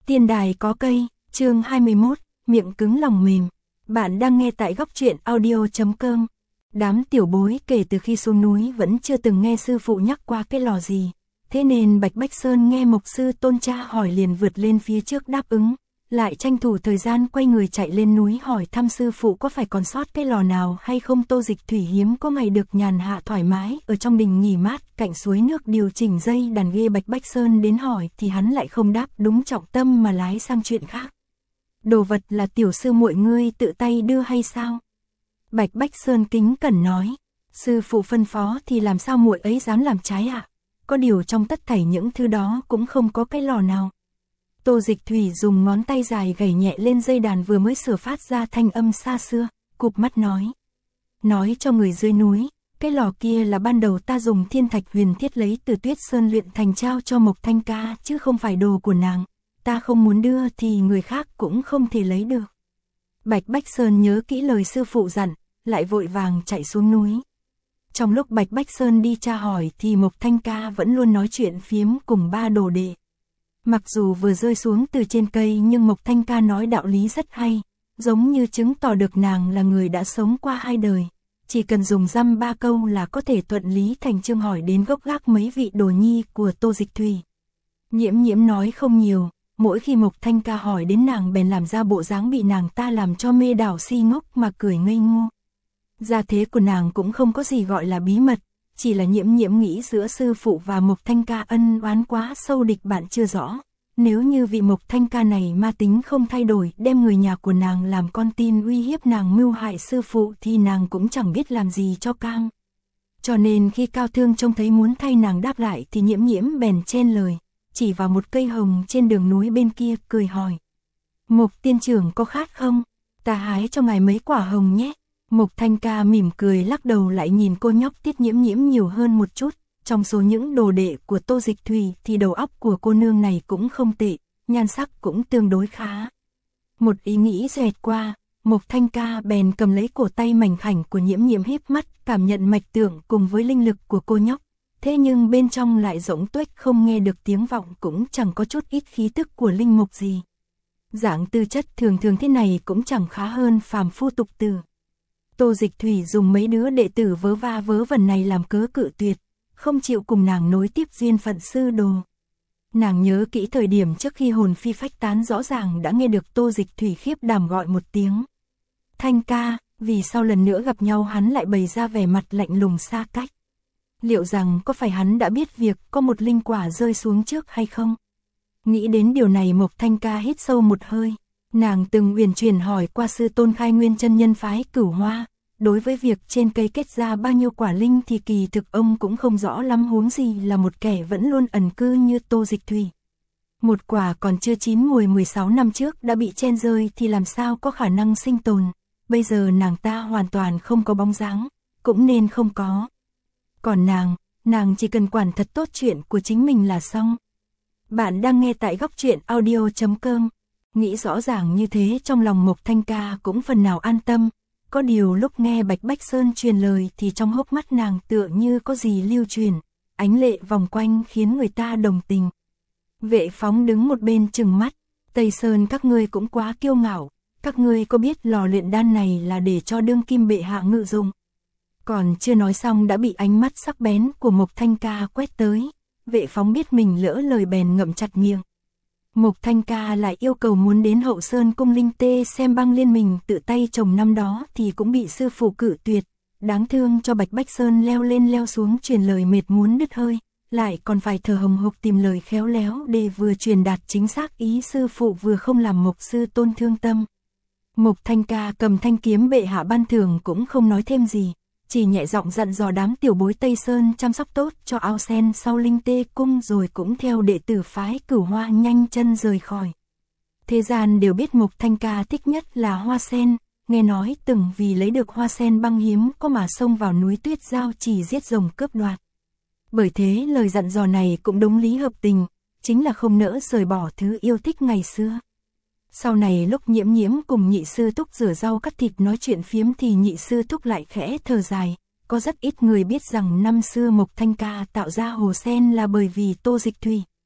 Tiên đài có cây, chương 21, miệng cứng lòng mềm. Bạn đang nghe tại góc truyện audio.com. Đám tiểu bối kể từ khi xuống núi vẫn chưa từng nghe sư phụ nhắc qua cái lò gì. Thế nên Bạch Bách Sơn nghe mộc sư Tôn cha hỏi liền vượt lên phía trước đáp ứng. Lại tranh thủ thời gian quay người chạy lên núi hỏi thăm sư phụ có phải còn sót cái lò nào hay không. Tô Dịch Thủy hiếm có ngày được nhàn hạ thoải mái ở trong đình nghỉ mát cạnh suối nước điều chỉnh dây đàn ghê. Bạch Bách Sơn đến hỏi thì hắn lại không đáp đúng trọng tâm mà lái sang chuyện khác. Đồ vật là tiểu sư muội ngươi tự tay đưa hay sao? Bạch Bách Sơn kính cẩn nói, sư phụ phân phó thì làm sao muội ấy dám làm trái ạ? Có điều trong tất thảy những thứ đó cũng không có cái lò nào. Tô Dịch Thủy dùng ngón tay dài gảy nhẹ lên dây đàn vừa mới sửa phát ra thanh âm xa xưa, cụp mắt nói cho người dưới núi, cái lò kia là ban đầu ta dùng thiên thạch huyền thiết lấy từ Tuyết Sơn luyện thành trao cho Mộc Thanh ca chứ không phải đồ của nàng, ta không muốn đưa thì người khác cũng không thể lấy được. Bạch Bách Sơn nhớ kỹ lời sư phụ dặn, lại vội vàng chạy xuống núi. Trong lúc Bạch Bách Sơn đi tra hỏi thì Mộc Thanh ca vẫn luôn nói chuyện phiếm cùng ba đồ đệ. Mặc dù vừa rơi xuống từ trên cây nhưng Mộc Thanh ca nói đạo lý rất hay, giống như chứng tỏ được nàng là người đã sống qua hai đời. Chỉ cần dùng dăm ba câu là có thể thuận lý thành chương hỏi đến gốc gác mấy vị đồ nhi của Tô Dịch Thủy. Nhiễm Nhiễm nói không nhiều, mỗi khi Mộc Thanh ca hỏi đến nàng bèn làm ra bộ dáng bị nàng ta làm cho mê đảo si ngốc mà cười ngây ngô. Gia thế của nàng cũng không có gì gọi là bí mật, chỉ là Nhiễm Nhiễm nghĩ giữa sư phụ và Mộc Thanh ca ân oán quá sâu địch bạn chưa rõ. Nếu như vị Mộc Thanh ca này ma tính không thay đổi đem người nhà của nàng làm con tin uy hiếp nàng mưu hại sư phụ thì nàng cũng chẳng biết làm gì cho cam. Cho nên khi Cao Thương trông thấy muốn thay nàng đáp lại thì Nhiễm Nhiễm bèn chen lời, chỉ vào một cây hồng trên đường núi bên kia cười hỏi. Mộc tiên trưởng có khát không? Ta hái cho ngài mấy quả hồng nhé. Mộc Thanh ca mỉm cười lắc đầu lại nhìn cô nhóc Tiết Nhiễm Nhiễm nhiều hơn một chút. Trong số những đồ đệ của Tô Dịch Thủy thì đầu óc của cô nương này cũng không tệ, nhan sắc cũng tương đối khá. Một ý nghĩ xoẹt qua, Mộc Thanh ca bèn cầm lấy cổ tay mảnh khảnh của Nhiễm Nhiễm híp mắt cảm nhận mạch tượng cùng với linh lực của cô nhóc. Thế nhưng bên trong lại rỗng tuếch không nghe được tiếng vọng cũng chẳng có chút ít khí tức của linh mục gì. Dạng tư chất thường thường thế này cũng chẳng khá hơn phàm phu tục tử. Tô Dịch Thủy dùng mấy đứa đệ tử vớ va vớ vẩn này làm cớ cự tuyệt, không chịu cùng nàng nối tiếp duyên phận sư đồ. Nàng nhớ kỹ thời điểm trước khi hồn phi phách tán rõ ràng đã nghe được Tô Dịch Thủy khiếp đảm gọi một tiếng. Thanh ca, vì sau lần nữa gặp nhau hắn lại bày ra vẻ mặt lạnh lùng xa cách. Liệu rằng có phải hắn đã biết việc có một linh quả rơi xuống trước hay không? Nghĩ đến điều này Mộc Thanh ca hít sâu một hơi. Nàng từng uyển chuyển hỏi qua sư Tôn Khai Nguyên chân nhân phái Cửu Hoa. Đối với việc trên cây kết ra bao nhiêu quả linh thì kỳ thực ông cũng không rõ lắm, huống gì là một kẻ vẫn luôn ẩn cư như Tô Dịch Thủy. Một quả còn chưa chín mùi 16 năm trước đã bị chen rơi thì làm sao có khả năng sinh tồn. Bây giờ nàng ta hoàn toàn không có bóng dáng, cũng nên không có. Còn nàng chỉ cần quản thật tốt chuyện của chính mình là xong. Bạn đang nghe tại góc truyện audio.com. Nghĩ rõ ràng như thế trong lòng Mộc Thanh ca cũng phần nào an tâm. Có điều lúc nghe Bạch Bách Sơn truyền lời thì trong hốc mắt nàng tựa như có gì lưu truyền, ánh lệ vòng quanh khiến người ta đồng tình. Vệ Phóng đứng một bên trừng mắt, Tây Sơn các ngươi cũng quá kiêu ngạo, các ngươi có biết lò luyện đan này là để cho đương kim bệ hạ ngự dụng. Còn chưa nói xong đã bị ánh mắt sắc bén của Mộc Thanh ca quét tới, Vệ Phóng biết mình lỡ lời bèn ngậm chặt miệng. Mộc Thanh ca lại yêu cầu muốn đến Hậu Sơn cung linh tê xem băng liên mình tự tay trồng năm đó thì cũng bị sư phụ cự tuyệt. Đáng thương cho Bạch Bách Sơn leo lên leo xuống truyền lời mệt muốn đứt hơi, lại còn phải thở hồng hộc tìm lời khéo léo để vừa truyền đạt chính xác ý sư phụ vừa không làm Mộc sư Tôn thương tâm. Mộc Thanh ca cầm thanh kiếm bệ hạ ban thưởng cũng không nói thêm gì, chỉ nhẹ giọng dặn dò đám tiểu bối Tây Sơn chăm sóc tốt cho ao sen sau linh tê cung rồi cũng theo đệ tử phái Cửu Hoa nhanh chân rời khỏi. Thế gian đều biết Mộc Thanh ca thích nhất là hoa sen, nghe nói từng vì lấy được hoa sen băng hiếm có mà xông vào núi Tuyết Giao chỉ giết rồng cướp đoạt. Bởi thế lời dặn dò này cũng đúng lý hợp tình, chính là không nỡ rời bỏ thứ yêu thích ngày xưa. Sau này lúc Nhiễm Nhiễm cùng nhị sư Thúc rửa rau cắt thịt nói chuyện phiếm thì nhị sư Thúc lại khẽ thở dài. Có rất ít người biết rằng năm xưa Mộc Thanh ca tạo ra hồ sen là bởi vì Tô Dịch Thủy.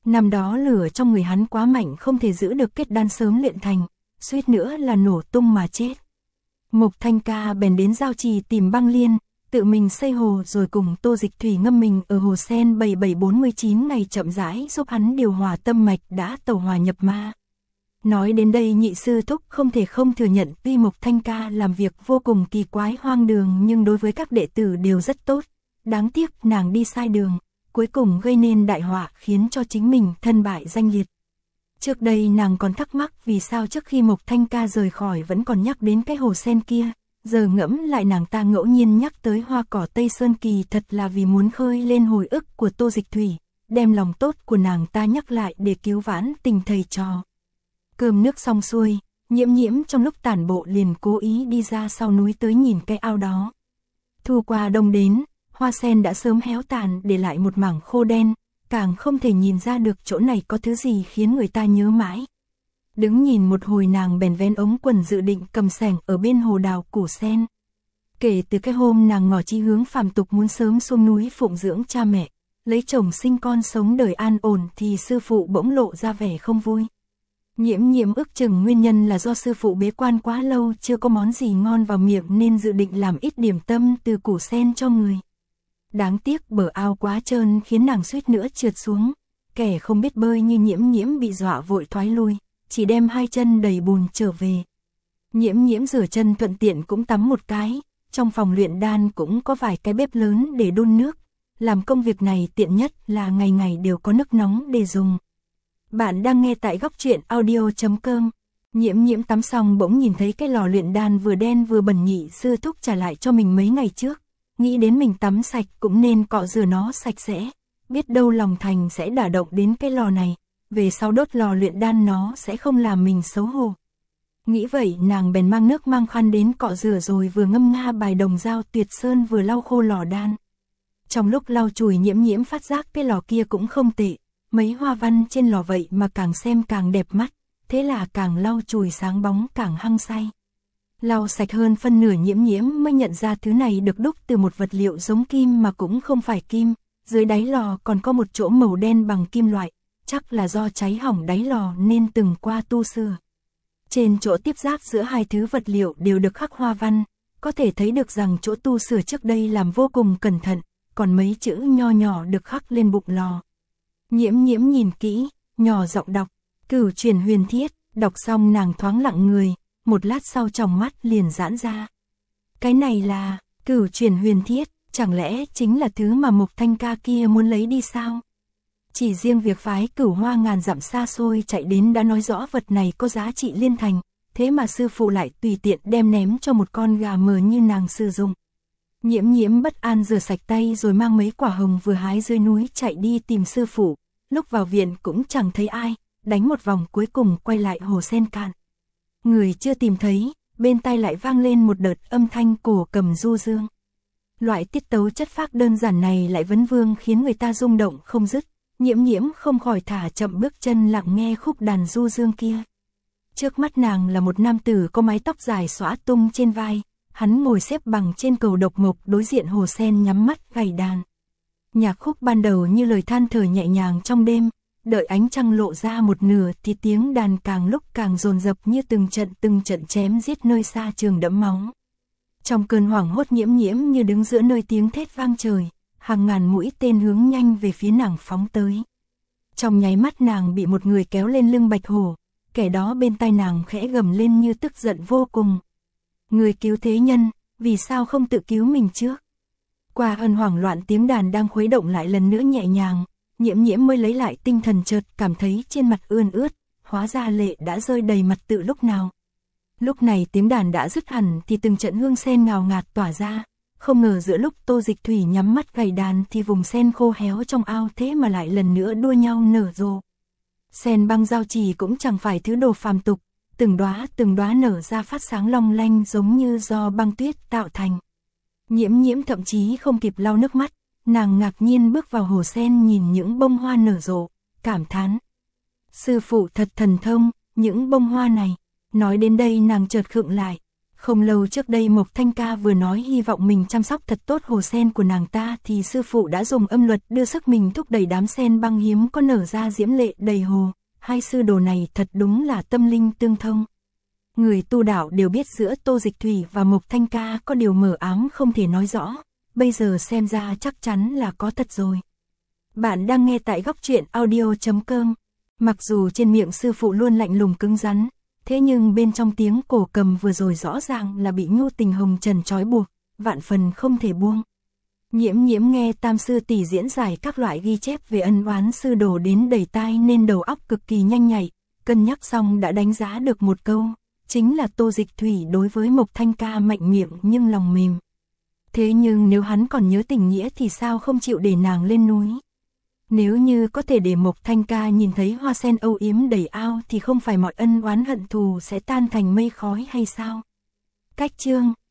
Năm đó lửa trong người hắn quá mạnh không thể giữ được kết đan sớm luyện thành, suýt nữa là nổ tung mà chết. Mục Thanh Ca bèn đến giao trì tìm băng liên, tự mình xây hồ rồi cùng Tô Dịch Thủy ngâm mình ở hồ sen 7749 ngày chậm rãi giúp hắn điều hòa tâm mạch đã tẩu hỏa nhập ma. Nói đến đây nhị sư thúc không thể không thừa nhận tuy Mục Thanh Ca làm việc vô cùng kỳ quái hoang đường nhưng đối với các đệ tử đều rất tốt. Đáng tiếc nàng đi sai đường, cuối cùng gây nên đại họa khiến cho chính mình thân bại danh liệt. Trước đây nàng còn thắc mắc vì sao trước khi Mục Thanh Ca rời khỏi vẫn còn nhắc đến cái hồ sen kia, giờ ngẫm lại nàng ta ngẫu nhiên nhắc tới hoa cỏ Tây Sơn Kỳ thật là vì muốn khơi lên hồi ức của Tô Dịch Thủy, đem lòng tốt của nàng ta nhắc lại để cứu vãn tình thầy trò. Cơm nước xong xuôi, Nhiễm Nhiễm trong lúc tản bộ liền cố ý đi ra sau núi tới nhìn cái ao đó. Thu qua đông đến, hoa sen đã sớm héo tàn để lại một mảng khô đen, càng không thể nhìn ra được chỗ này có thứ gì khiến người ta nhớ mãi. Đứng nhìn một hồi nàng bèn vén ống quần dự định cầm xẻng ở bên hồ đào củ sen. Kể từ cái hôm nàng ngỏ chí hướng phàm tục muốn sớm xuống núi phụng dưỡng cha mẹ, lấy chồng sinh con sống đời an ổn thì sư phụ bỗng lộ ra vẻ không vui. Nhiễm Nhiễm ước chừng nguyên nhân là do sư phụ bế quan quá lâu chưa có món gì ngon vào miệng nên dự định làm ít điểm tâm từ củ sen cho người. Đáng tiếc bờ ao quá trơn khiến nàng suýt nữa trượt xuống, kẻ không biết bơi như Nhiễm Nhiễm bị dọa vội thoái lui, chỉ đem hai chân đầy bùn trở về. Nhiễm Nhiễm rửa chân thuận tiện cũng tắm một cái, trong phòng luyện đan cũng có vài cái bếp lớn để đun nước, làm công việc này tiện nhất là ngày ngày đều có nước nóng để dùng. Bạn đang nghe tại góc truyện audio.com. Nhiễm Nhiễm tắm xong bỗng nhìn thấy cái lò luyện đan vừa đen vừa bẩn nhị sư thúc trả lại cho mình mấy ngày trước, nghĩ đến mình tắm sạch cũng nên cọ rửa nó sạch sẽ, biết đâu lòng thành sẽ đả động đến cái lò này, về sau đốt lò luyện đan nó sẽ không làm mình xấu hổ. Nghĩ vậy nàng bèn mang nước mang khăn đến cọ rửa rồi vừa ngâm nga bài Đồng Dao Tuyệt Sơn vừa lau khô lò đan. Trong lúc lau chùi Nhiễm Nhiễm phát giác cái lò kia cũng không tệ, mấy hoa văn trên lò vậy mà càng xem càng đẹp mắt, thế là càng lau chùi sáng bóng càng hăng say. Lau sạch hơn phân nửa Nhiễm Nhiễm mới nhận ra thứ này được đúc từ một vật liệu giống kim mà cũng không phải kim, dưới đáy lò còn có một chỗ màu đen bằng kim loại, chắc là do cháy hỏng đáy lò nên từng qua tu sửa. Trên chỗ tiếp giáp giữa hai thứ vật liệu đều được khắc hoa văn, có thể thấy được rằng chỗ tu sửa trước đây làm vô cùng cẩn thận, còn mấy chữ nho nhỏ được khắc lên bụng lò. Nhiễm Nhiễm nhìn kỹ, nhỏ giọng đọc, Cửu Truyền Huyền Thiết, đọc xong nàng thoáng lặng người, một lát sau tròng mắt liền giãn ra. Cái này là Cửu Truyền Huyền Thiết, chẳng lẽ chính là thứ mà Mục Thanh Ca kia muốn lấy đi sao? Chỉ riêng việc phái Cửu Hoa ngàn dặm xa xôi chạy đến đã nói rõ vật này có giá trị liên thành, thế mà sư phụ lại tùy tiện đem ném cho một con gà mờ như nàng sử dụng. Nhiễm Nhiễm bất an rửa sạch tay rồi mang mấy quả hồng vừa hái dưới núi chạy đi tìm sư phụ, lúc vào viện cũng chẳng thấy ai, đánh một vòng cuối cùng quay lại hồ sen cạn. Người chưa tìm thấy, bên tai lại vang lên một đợt âm thanh cổ cầm du dương. Loại tiết tấu chất phác đơn giản này lại vấn vương khiến người ta rung động không dứt, Nhiễm Nhiễm không khỏi thả chậm bước chân lặng nghe khúc đàn du dương kia. Trước mắt nàng là một nam tử có mái tóc dài xõa tung trên vai, hắn ngồi xếp bằng trên cầu độc mộc đối diện hồ sen nhắm mắt gảy đàn. Nhạc khúc ban đầu như lời than thở nhẹ nhàng trong đêm, đợi ánh trăng lộ ra một nửa thì tiếng đàn càng lúc càng dồn dập như từng trận chém giết nơi xa trường đẫm máu. Trong cơn hoảng hốt Nhiễm Nhiễm như đứng giữa nơi tiếng thét vang trời, hàng ngàn mũi tên hướng nhanh về phía nàng phóng tới. Trong nháy mắt nàng bị một người kéo lên lưng bạch hổ, kẻ đó bên tai nàng khẽ gầm lên như tức giận vô cùng. Người cứu thế nhân, vì sao không tự cứu mình trước? Qua ân hoảng loạn tiếng đàn đang khuấy động lại lần nữa nhẹ nhàng, Nhiễm Nhiễm mới lấy lại tinh thần chợt cảm thấy trên mặt ươn ướt, hóa ra lệ đã rơi đầy mặt từ lúc nào. Lúc này tiếng đàn đã dứt hẳn thì từng trận hương sen ngào ngạt tỏa ra, không ngờ giữa lúc Tô Dịch Thủy nhắm mắt gảy đàn thì vùng sen khô héo trong ao thế mà lại lần nữa đua nhau nở rộ. Sen băng giao trì cũng chẳng phải thứ đồ phàm tục, từng đóa nở ra phát sáng long lanh giống như do băng tuyết tạo thành. Nhiễm Nhiễm thậm chí không kịp lau nước mắt, nàng ngạc nhiên bước vào hồ sen nhìn những bông hoa nở rộ, cảm thán. Sư phụ thật thần thông, những bông hoa này. Nói đến đây nàng chợt khựng lại, Không lâu trước đây Mộc Thanh Ca vừa nói hy vọng mình chăm sóc thật tốt hồ sen của nàng ta thì sư phụ đã dùng âm luật đưa sức mình thúc đẩy đám sen băng hiếm có nở ra diễm lệ đầy hồ. Hai sư đồ này thật đúng là tâm linh tương thông. Người tu đạo đều biết giữa Tô Dịch Thủy và Mộc Thanh Ca có điều mờ ám không thể nói rõ, bây giờ xem ra chắc chắn là có thật rồi. Bạn đang nghe tại góc truyện audio.com. Mặc dù trên miệng sư phụ luôn lạnh lùng cứng rắn, thế nhưng bên trong tiếng cổ cầm vừa rồi rõ ràng là bị Nhu Tình Hồng Trần trói buộc, vạn phần không thể buông. Nhiễm Nhiễm nghe Tam sư tỷ diễn giải các loại ghi chép về ân oán sư đồ đến đầy tai nên đầu óc cực kỳ nhanh nhạy, cân nhắc xong đã đánh giá được một câu, chính là Tô Dịch Thủy đối với Mộc Thanh Ca mạnh miệng nhưng lòng mềm. Thế nhưng nếu hắn còn nhớ tình nghĩa thì sao không chịu để nàng lên núi? Nếu như có thể để Mộc Thanh Ca nhìn thấy hoa sen âu yếm đầy ao thì không phải mọi ân oán hận thù sẽ tan thành mây khói hay sao? Cách chương